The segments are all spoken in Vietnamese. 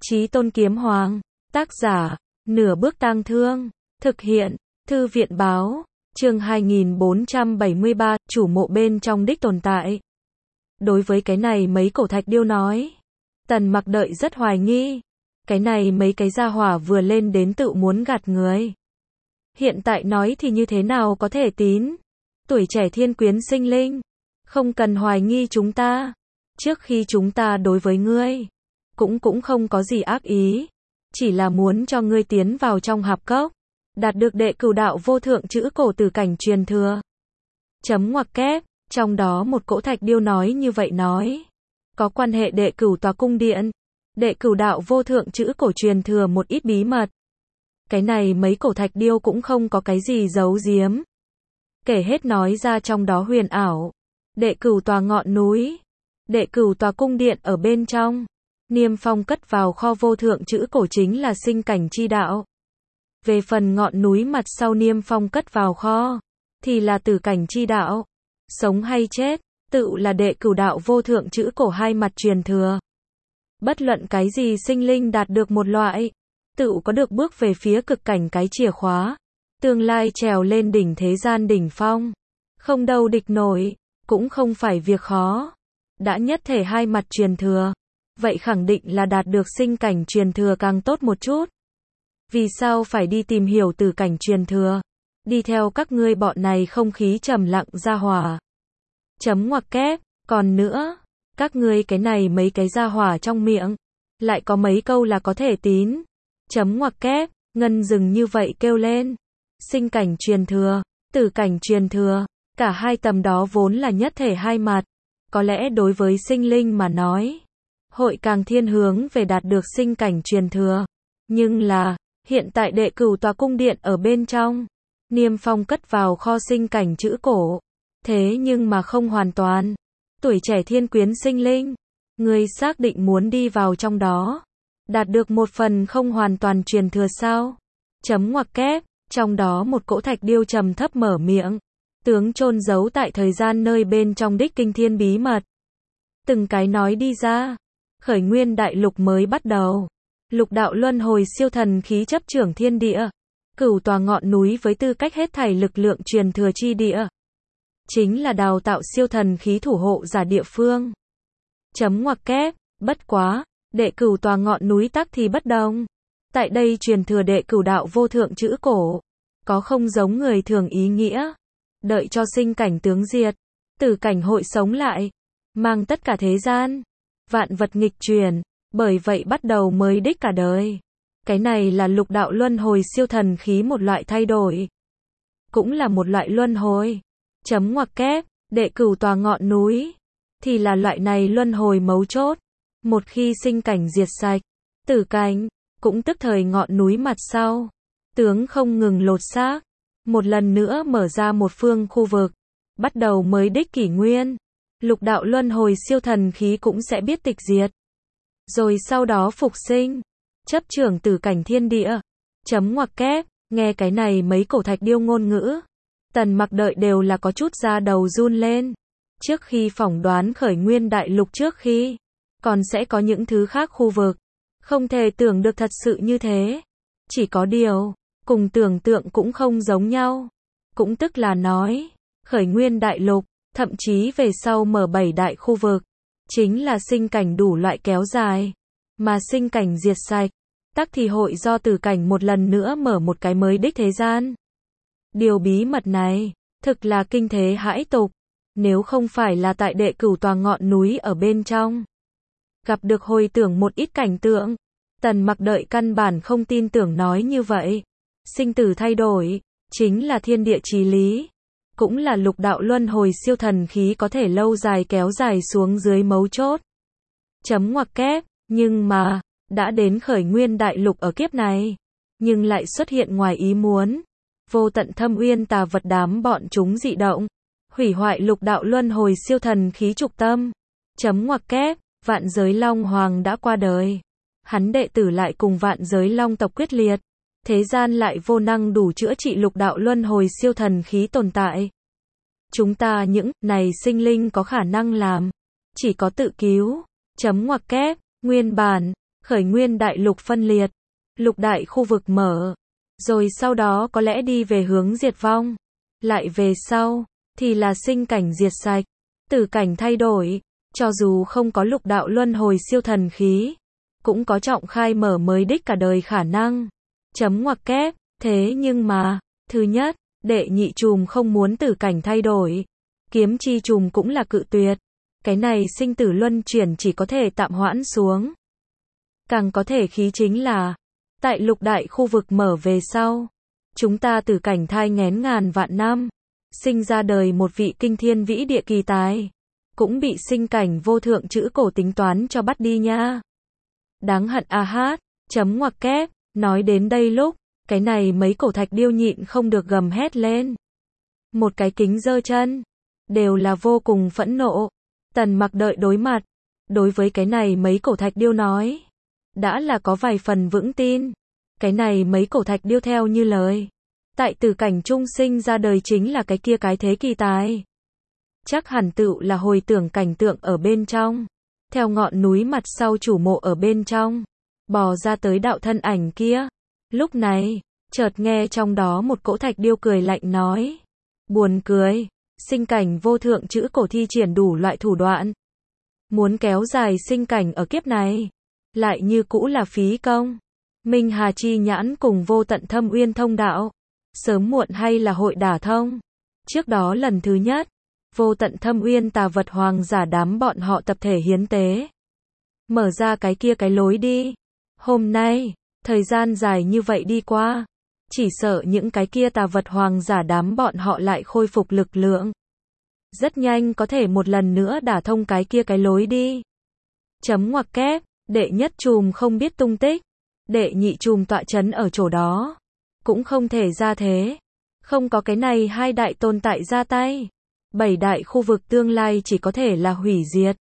Chí Tôn Kiếm Hoàng. Tác giả, Nửa Bước Tang Thương. Thực hiện, Thư viện báo. Chương 2473, chủ mộ bên trong đích tồn tại. Đối với cái này mấy cổ thạch điêu nói, Tần Mặc đợi rất hoài nghi. Cái này mấy cái gia hỏa vừa lên đến tự muốn gạt người. Hiện tại nói thì như thế nào có thể tín? Tuổi trẻ thiên quyến sinh linh, không cần hoài nghi chúng ta. Trước khi chúng ta đối với ngươi, cũng không có gì ác ý. Chỉ là muốn cho ngươi tiến vào trong hạp cốc, đạt được đệ cửu đạo vô thượng chữ cổ tử cảnh truyền thừa. Chấm ngoặc kép, trong đó một cỗ thạch điêu nói như vậy nói. Có quan hệ đệ cửu tòa cung điện, đệ cửu đạo vô thượng chữ cổ truyền thừa một ít bí mật. Cái này mấy cổ thạch điêu cũng không có cái gì giấu giếm. Kể hết nói ra trong đó huyền ảo. Đệ cửu tòa ngọn núi, đệ cửu tòa cung điện ở bên trong. Niêm phong cất vào kho vô thượng chữ cổ chính là sinh cảnh chi đạo. Về phần ngọn núi mặt sau niêm phong cất vào kho, thì là tử cảnh chi đạo. Sống hay chết, tự là đệ cửu đạo vô thượng chữ cổ hai mặt truyền thừa. Bất luận cái gì sinh linh đạt được một loại, tự có được bước về phía cực cảnh cái chìa khóa. Tương lai trèo lên đỉnh thế gian đỉnh phong. Không đâu địch nổi, cũng không phải việc khó. Đã nhất thể hai mặt truyền thừa, vậy khẳng định là đạt được sinh cảnh truyền thừa càng tốt một chút. Vì sao phải đi tìm hiểu tử cảnh truyền thừa? Đi theo các ngươi bọn này không khí trầm lặng ra hỏa. Chấm ngoặc kép, còn nữa, các ngươi cái này mấy cái ra hỏa trong miệng, lại có mấy câu là có thể tín. Chấm ngoặc kép, ngân dừng như vậy kêu lên. Sinh cảnh truyền thừa, tử cảnh truyền thừa, cả hai tầm đó vốn là nhất thể hai mặt. Có lẽ đối với sinh linh mà nói, hội càng thiên hướng về đạt được sinh cảnh truyền thừa. Nhưng là, hiện tại đệ cửu tòa cung điện ở bên trong, niêm phong cất vào kho sinh cảnh chữ cổ. Thế nhưng mà không hoàn toàn. Tuổi trẻ thiên quyến sinh linh, ngươi xác định muốn đi vào trong đó, đạt được một phần không hoàn toàn truyền thừa sao? Chấm ngoặc kép, trong đó một cỗ thạch điêu trầm thấp mở miệng. Tướng chôn giấu tại thời gian nơi bên trong đích kinh thiên bí mật. Từng cái nói đi ra. Khởi nguyên đại lục mới bắt đầu. Lục đạo luân hồi siêu thần khí chấp trưởng thiên địa. Cửu tòa ngọn núi với tư cách hết thảy lực lượng truyền thừa chi địa. Chính là đào tạo siêu thần khí thủ hộ giả địa phương. Chấm ngoặc kép, bất quá, đệ cửu tòa ngọn núi tắc thì bất đồng. Tại đây truyền thừa đệ cửu đạo vô thượng chữ cổ. Có không giống người thường ý nghĩa. Đợi cho sinh cảnh tướng diệt, tử cảnh hội sống lại, mang tất cả thế gian, vạn vật nghịch chuyển, bởi vậy bắt đầu mới đích cả đời. Cái này là lục đạo luân hồi siêu thần khí một loại thay đổi, cũng là một loại luân hồi. Chấm ngoặc kép, đệ cửu tòa ngọn núi, thì là loại này luân hồi mấu chốt. Một khi sinh cảnh diệt sạch, tử cảnh, cũng tức thời ngọn núi mặt sau, tướng không ngừng lột xác. Một lần nữa mở ra một phương khu vực, bắt đầu mới đích kỷ nguyên. Lục đạo luân hồi siêu thần khí cũng sẽ biết tịch diệt. Rồi sau đó phục sinh, chấp trưởng tử cảnh thiên địa. Chấm ngoặc kép, nghe cái này mấy cổ thạch điêu ngôn ngữ. Tần Mặc đợi đều là có chút da đầu run lên. Trước khi phỏng đoán khởi nguyên đại lục trước khi, còn sẽ có những thứ khác khu vực. Không thể tưởng được thật sự như thế. Chỉ có điều, cùng tưởng tượng cũng không giống nhau. Cũng tức là nói, khởi nguyên đại lục, thậm chí về sau mở 7 đại khu vực, chính là sinh cảnh đủ loại kéo dài. Mà sinh cảnh diệt sạch, tắc thì hội do tử cảnh một lần nữa mở một cái mới đích thế gian. Điều bí mật này, thực là kinh thế hãi tục. Nếu không phải là tại đệ cửu tòa ngọn núi ở bên trong, gặp được hồi tưởng một ít cảnh tượng, Tần Mặc đợi căn bản không tin tưởng nói như vậy. Sinh tử thay đổi, chính là thiên địa chí lý. Cũng là lục đạo luân hồi siêu thần khí có thể lâu dài kéo dài xuống dưới mấu chốt. Chấm ngoặc kép, nhưng mà, đã đến khởi nguyên đại lục ở kiếp này. Nhưng lại xuất hiện ngoài ý muốn. Vô tận thâm uyên tà vật đám bọn chúng dị động. Hủy hoại lục đạo luân hồi siêu thần khí trục tâm. Chấm ngoặc kép, vạn giới long hoàng đã qua đời. Hắn đệ tử lại cùng vạn giới long tộc quyết liệt. Thế gian lại vô năng đủ chữa trị lục đạo luân hồi siêu thần khí tồn tại. Chúng ta những này sinh linh có khả năng làm, chỉ có tự cứu. Chấm ngoặc kép, nguyên bản, khởi nguyên đại lục phân liệt, lục đại khu vực mở, rồi sau đó có lẽ đi về hướng diệt vong, lại về sau, thì là sinh cảnh diệt sạch, tử cảnh thay đổi, cho dù không có lục đạo luân hồi siêu thần khí, cũng có trọng khai mở mới đích cả đời khả năng. Chấm ngoặc kép, thế nhưng mà, thứ nhất, đệ nhị trùm không muốn tử cảnh thay đổi, kiếm chi trùm cũng là cự tuyệt, cái này sinh tử luân chuyển chỉ có thể tạm hoãn xuống. Càng có thể khí chính là, tại lục đại khu vực mở về sau, chúng ta tử cảnh thai nghén ngàn vạn năm, sinh ra đời một vị kinh thiên vĩ địa kỳ tài, cũng bị sinh cảnh vô thượng chữ cổ tính toán cho bắt đi nha. Đáng hận a hát, chấm ngoặc kép, nói đến đây lúc, cái này mấy cổ thạch điêu nhịn không được gầm hét lên. Một cái kính giơ chân, đều là vô cùng phẫn nộ. Tần Mặc đợi đối mặt, đối với cái này mấy cổ thạch điêu nói, đã là có vài phần vững tin. Cái này mấy cổ thạch điêu theo như lời, tại tử cảnh trung sinh ra đời chính là cái kia cái thế kỳ tài. Chắc hẳn tựu là hồi tưởng cảnh tượng ở bên trong, theo ngọn núi mặt sau chủ mộ ở bên trong, bò ra tới đạo thân ảnh kia. Lúc này, chợt nghe trong đó một cỗ thạch điêu cười lạnh nói, buồn cười, sinh cảnh vô thượng chữ cổ thi triển đủ loại thủ đoạn, muốn kéo dài sinh cảnh ở kiếp này, lại như cũ là phí công. Minh Hà chi nhãn cùng vô tận thâm uyên thông đạo, sớm muộn hay là hội đả thông. Trước đó lần thứ nhất, vô tận thâm uyên tà vật hoàng giả đám bọn họ tập thể hiến tế, mở ra cái kia cái lối đi. Hôm nay, thời gian dài như vậy đi qua, chỉ sợ những cái kia tà vật hoàng giả đám bọn họ lại khôi phục lực lượng, rất nhanh có thể một lần nữa đả thông cái kia cái lối đi. Chấm ngoặc kép, đệ nhất trùm không biết tung tích, đệ nhị trùm tọa chấn ở chỗ đó, cũng không thể ra thế. Không có cái này hai đại tồn tại ra tay, bảy đại khu vực tương lai chỉ có thể là hủy diệt.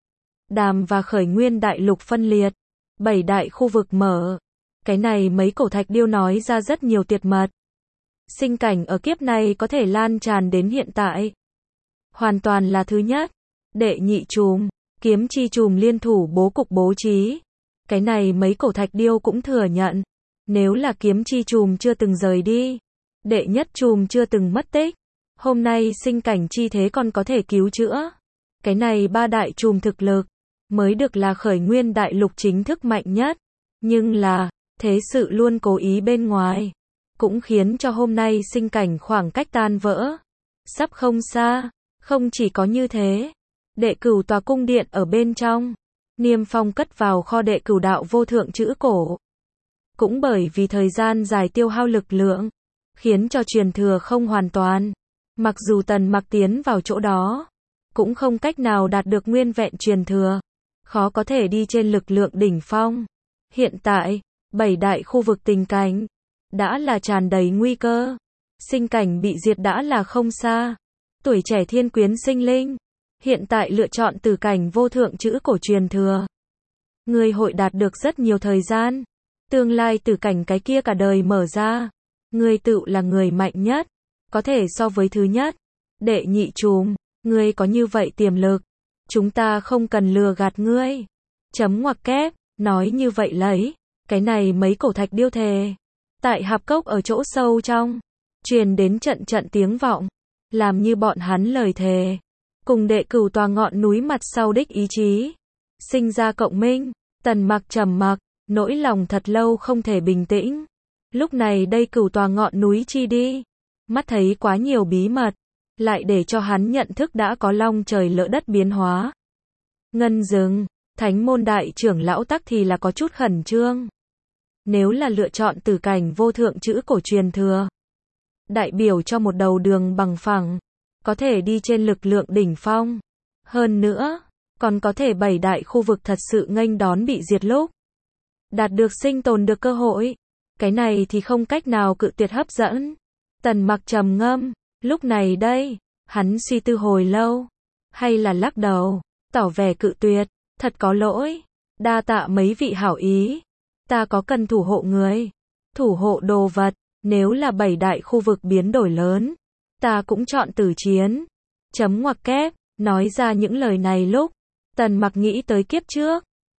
Đàm và khởi nguyên đại lục phân liệt, bảy đại khu vực mở. Cái này mấy cổ thạch điêu nói ra rất nhiều tuyệt mật. Sinh cảnh ở kiếp này có thể lan tràn đến hiện tại, hoàn toàn là thứ nhất. Đệ nhị trùm, kiếm chi trùm liên thủ bố cục bố trí. Cái này mấy cổ thạch điêu cũng thừa nhận, nếu là kiếm chi trùm chưa từng rời đi, đệ nhất trùm chưa từng mất tích, hôm nay sinh cảnh chi thế còn có thể cứu chữa. Cái này ba đại trùm thực lực, mới được là khởi nguyên đại lục chính thức mạnh nhất. Nhưng là, thế sự luôn cố ý bên ngoài, cũng khiến cho hôm nay sinh cảnh khoảng cách tan vỡ, sắp không xa. Không chỉ có như thế, đệ cửu tòa cung điện ở bên trong, Niêm Phong cất vào kho đệ cửu đạo vô thượng chữ cổ. Cũng bởi vì thời gian dài tiêu hao lực lượng, khiến cho truyền thừa không hoàn toàn. Mặc dù Tần Mặc tiến vào chỗ đó, cũng không cách nào đạt được nguyên vẹn truyền thừa, khó có thể đi trên lực lượng đỉnh phong. Hiện tại, bảy đại khu vực tình cảnh, đã là tràn đầy nguy cơ. Sinh cảnh bị diệt đã là không xa. Tuổi trẻ thiên quyến sinh linh, hiện tại lựa chọn tử cảnh vô thượng chữ cổ truyền thừa. Người hội đạt được rất nhiều thời gian. Tương lai tử cảnh cái kia cả đời mở ra. Người tự là người mạnh nhất, có thể so với thứ nhất. Đệ nhị trùm, ngươi có như vậy tiềm lực, chúng ta không cần lừa gạt ngươi. Chấm ngoặc kép, nói như vậy lấy, cái này mấy cổ thạch điêu thề. Tại hạp cốc ở chỗ sâu trong, truyền đến trận trận tiếng vọng, làm như bọn hắn lời thề, cùng đệ cửu tòa ngọn núi mặt sau đích ý chí, sinh ra cộng minh. Tần Mặc trầm mặc, nỗi lòng thật lâu không thể bình tĩnh. Lúc này đây cửu tòa ngọn núi chi đi, mắt thấy quá nhiều bí mật, lại để cho hắn nhận thức đã có long trời lỡ đất biến hóa. Ngân Dừng, Thánh môn đại trưởng lão Tắc thì là có chút khẩn trương. Nếu là lựa chọn tử cảnh vô thượng chữ cổ truyền thừa, đại biểu cho một đầu đường bằng phẳng, có thể đi trên lực lượng đỉnh phong. Hơn nữa, còn có thể bảy đại khu vực thật sự nghênh đón bị diệt lúc, đạt được sinh tồn được cơ hội. Cái này thì không cách nào cự tuyệt hấp dẫn. Tần Mặc trầm ngâm, lúc này đây, hắn suy tư hồi lâu, hay là lắc đầu, tỏ vẻ cự tuyệt, thật có lỗi, đa tạ mấy vị hảo ý, ta có cần thủ hộ người, thủ hộ đồ vật, nếu là bảy đại khu vực biến đổi lớn, ta cũng chọn tử chiến. Chấm ngoặc kép, nói ra những lời này lúc, Tần Mặc nghĩ tới kiếp trước,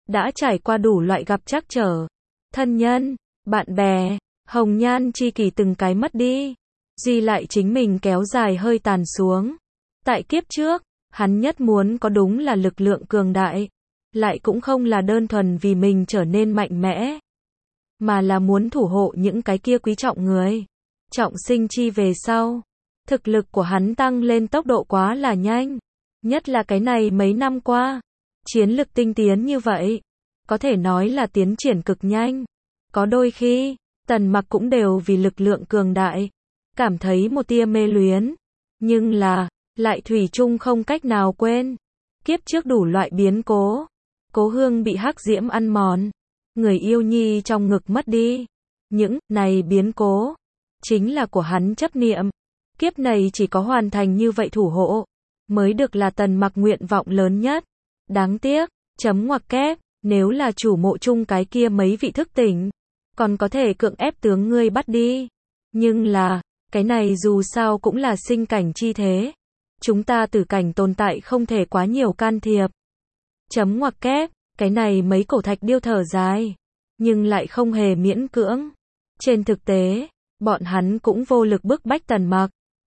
đã trải qua đủ loại gặp trắc trở. Thân nhân, bạn bè, hồng nhan tri kỷ từng cái mất đi. Duy lại chính mình kéo dài hơi tàn xuống. Tại kiếp trước, hắn nhất muốn có đúng là lực lượng cường đại. Lại cũng không là đơn thuần vì mình trở nên mạnh mẽ. Mà là muốn thủ hộ những cái kia quý trọng người. Trọng sinh chi về sau. Thực lực của hắn tăng lên tốc độ quá là nhanh. Nhất là cái này mấy năm qua. Chiến lực tinh tiến như vậy. Có thể nói là tiến triển cực nhanh. Có đôi khi, Tần Mặc cũng đều vì lực lượng cường đại. Cảm thấy một tia mê luyến. Nhưng là, lại thủy chung không cách nào quên. Kiếp trước đủ loại biến cố. Cố Hương bị hắc diễm ăn mòn. Người yêu nhi trong ngực mất đi. Những này biến cố. Chính là của hắn chấp niệm. Kiếp này chỉ có hoàn thành như vậy thủ hộ. Mới được là Tần Mặc nguyện vọng lớn nhất. Đáng tiếc, chấm ngoặc kép. Nếu là chủ mộ chung cái kia mấy vị thức tỉnh. Còn có thể cưỡng ép tướng ngươi bắt đi. Nhưng là, cái này dù sao cũng là sinh cảnh chi thế. Chúng ta tử cảnh tồn tại không thể quá nhiều can thiệp. Chấm ngoặc kép, cái này mấy cổ thạch điêu thở dài. Nhưng lại không hề miễn cưỡng. Trên thực tế, bọn hắn cũng vô lực bức bách Tần Mặc.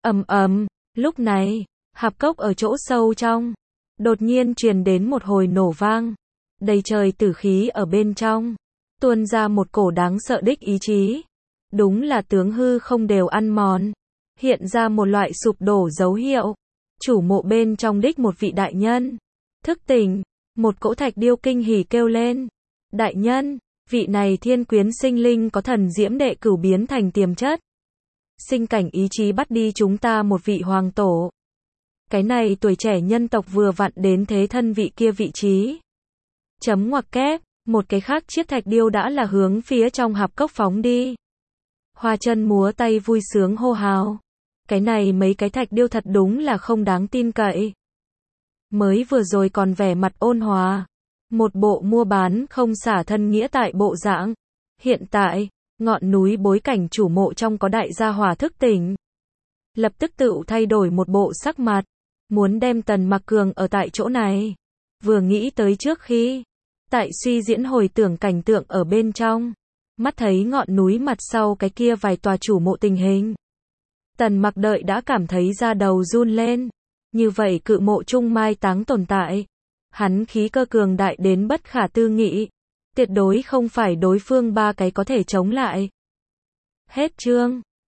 Lúc này, hạp cốc ở chỗ sâu trong. Đột nhiên truyền đến một hồi nổ vang. Đầy trời tử khí ở bên trong. Tuôn ra một cổ đáng sợ đích ý chí. Đúng là tướng hư không đều ăn mòn. Hiện ra một loại sụp đổ dấu hiệu. Chủ mộ bên trong đích một vị đại nhân. Thức tỉnh, một cỗ thạch điêu kinh hỉ kêu lên. Đại nhân, vị này thiên quyến sinh linh có thần diễm đệ cửu biến thành tiềm chất. Sinh cảnh ý chí bắt đi chúng ta một vị hoàng tổ. Cái này tuổi trẻ nhân tộc vừa vặn đến thế thân vị kia vị trí. Chấm ngoặc kép, một cái khác chiếc thạch điêu đã là hướng phía trong hạp cốc phóng đi. Hoa chân múa tay vui sướng hô hào. Cái này mấy cái thạch điêu thật đúng là không đáng tin cậy. Mới vừa rồi còn vẻ mặt ôn hòa. Một bộ mua bán không xả thân nghĩa tại bộ dạng. Hiện tại, ngọn núi bối cảnh chủ mộ trong có đại gia hỏa thức tỉnh. Lập tức tự thay đổi một bộ sắc mặt. Muốn đem Tần Mặc Cường ở tại chỗ này. Vừa nghĩ tới trước khi. Tại suy diễn hồi tưởng cảnh tượng ở bên trong. Mắt thấy ngọn núi mặt sau cái kia vài tòa chủ mộ tình hình. Tần Mặc đợi đã cảm thấy da đầu run lên. Như vậy cự mộ trung mai táng tồn tại. Hắn khí cơ cường đại đến bất khả tư nghị. Tuyệt đối không phải đối phương ba cái có thể chống lại. Hết chương.